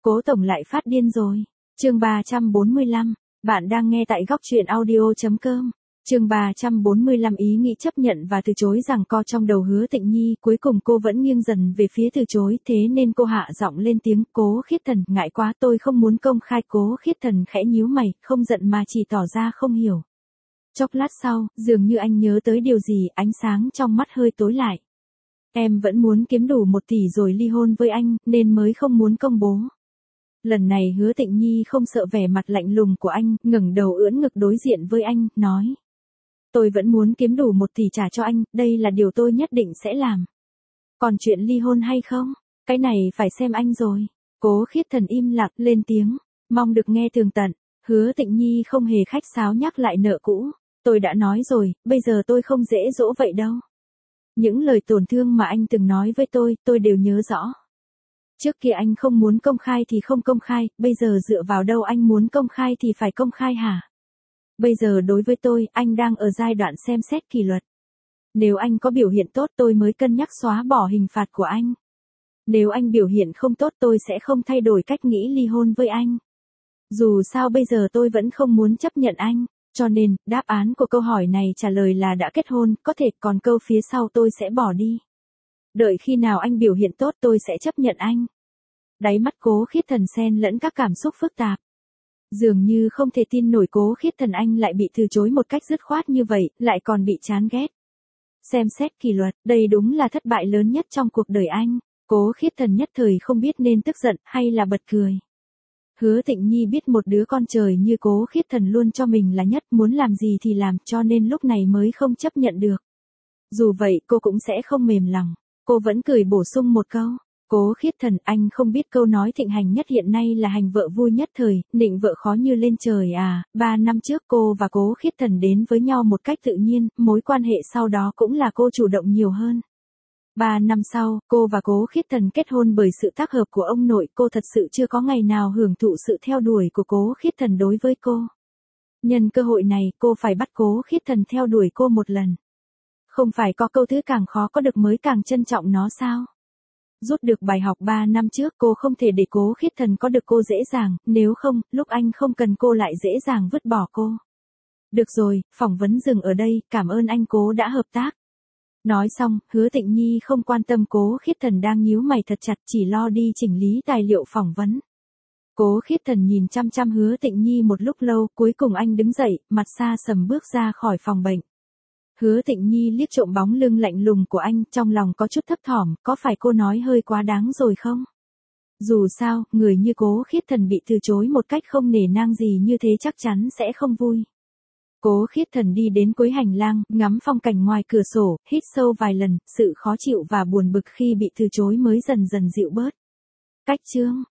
Cố tổng lại phát điên rồi. Chương 345, bạn đang nghe tại góc truyện audio.com. Chương 345 ý nghĩ chấp nhận và từ chối giằng co trong đầu Hứa Tịnh Nhi, cuối cùng cô vẫn nghiêng dần về phía từ chối, thế nên cô hạ giọng lên tiếng, Cố Khiết Thần, ngại quá tôi không muốn công khai. Cố Khiết Thần khẽ nhíu mày, không giận mà chỉ tỏ ra không hiểu. Chốc lát sau, dường như anh nhớ tới điều gì, ánh sáng trong mắt hơi tối lại. Em vẫn muốn kiếm đủ 1 tỷ rồi ly hôn với anh, nên mới không muốn công bố. Lần này Hứa Tịnh Nhi không sợ vẻ mặt lạnh lùng của anh, ngẩng đầu ưỡn ngực đối diện với anh, nói. Tôi vẫn muốn kiếm đủ 1 tỷ trả cho anh, đây là điều tôi nhất định sẽ làm. Còn chuyện ly hôn hay không, cái này phải xem anh rồi. Cố Khiết Thần im lặng lên tiếng, mong được nghe tường tận. Hứa Tịnh Nhi không hề khách sáo nhắc lại nợ cũ. Tôi đã nói rồi, bây giờ tôi không dễ dỗ vậy đâu. Những lời tổn thương mà anh từng nói với tôi đều nhớ rõ. Trước kia anh không muốn công khai thì không công khai, bây giờ dựa vào đâu anh muốn công khai thì phải công khai hả? Bây giờ đối với tôi, anh đang ở giai đoạn xem xét kỷ luật. Nếu anh có biểu hiện tốt tôi mới cân nhắc xóa bỏ hình phạt của anh. Nếu anh biểu hiện không tốt tôi sẽ không thay đổi cách nghĩ ly hôn với anh. Dù sao bây giờ tôi vẫn không muốn chấp nhận anh. Cho nên, đáp án của câu hỏi này trả lời là đã kết hôn, có thể, còn câu phía sau tôi sẽ bỏ đi. Đợi khi nào anh biểu hiện tốt tôi sẽ chấp nhận anh. Đáy mắt Cố Khiết Thần xen lẫn các cảm xúc phức tạp. Dường như không thể tin nổi Cố Khiết Thần anh lại bị từ chối một cách dứt khoát như vậy, lại còn bị chán ghét. Xem xét kỷ luật, đây đúng là thất bại lớn nhất trong cuộc đời anh. Cố Khiết Thần nhất thời không biết nên tức giận hay là bật cười. Hứa Tịnh Nhi biết một đứa con trời như Cố Khiết Thần luôn cho mình là nhất, muốn làm gì thì làm, cho nên lúc này mới không chấp nhận được. Dù vậy cô cũng sẽ không mềm lòng. Cô vẫn cười bổ sung một câu. Cố Khiết Thần, anh không biết câu nói thịnh hành nhất hiện nay là hành vợ vui nhất thời, nịnh vợ khó như lên trời à. 3 năm trước cô và Cố Khiết Thần đến với nhau một cách tự nhiên, mối quan hệ sau đó cũng là cô chủ động nhiều hơn. 3 năm sau, cô và Cố Khiết Thần kết hôn bởi sự tác hợp của ông nội, cô thật sự chưa có ngày nào hưởng thụ sự theo đuổi của Cố Khiết Thần đối với cô. Nhân cơ hội này, cô phải bắt Cố Khiết Thần theo đuổi cô một lần. Không phải có câu thứ càng khó có được mới càng trân trọng nó sao? Rút được bài học 3 năm trước cô không thể để Cố Khiết Thần có được cô dễ dàng, nếu không, lúc anh không cần cô lại dễ dàng vứt bỏ cô. Được rồi, phỏng vấn dừng ở đây, cảm ơn anh Cố đã hợp tác. Nói xong, Hứa Tịnh Nhi không quan tâm Cố Khiết Thần đang nhíu mày thật chặt, chỉ lo đi chỉnh lý tài liệu phỏng vấn. Cố Khiết Thần nhìn chăm chăm Hứa Tịnh Nhi một lúc lâu, cuối cùng anh đứng dậy, mặt xa sầm bước ra khỏi phòng bệnh. Hứa Tịnh Nhi liếc trộm bóng lưng lạnh lùng của anh, trong lòng có chút thấp thỏm, có phải cô nói hơi quá đáng rồi không? Dù sao, người như Cố Khiết Thần bị từ chối một cách không nể nang gì như thế chắc chắn sẽ không vui. Cố Khiết Thần đi đến cuối hành lang, ngắm phong cảnh ngoài cửa sổ, hít sâu vài lần, sự khó chịu và buồn bực khi bị từ chối mới dần dần dịu bớt. Cách chương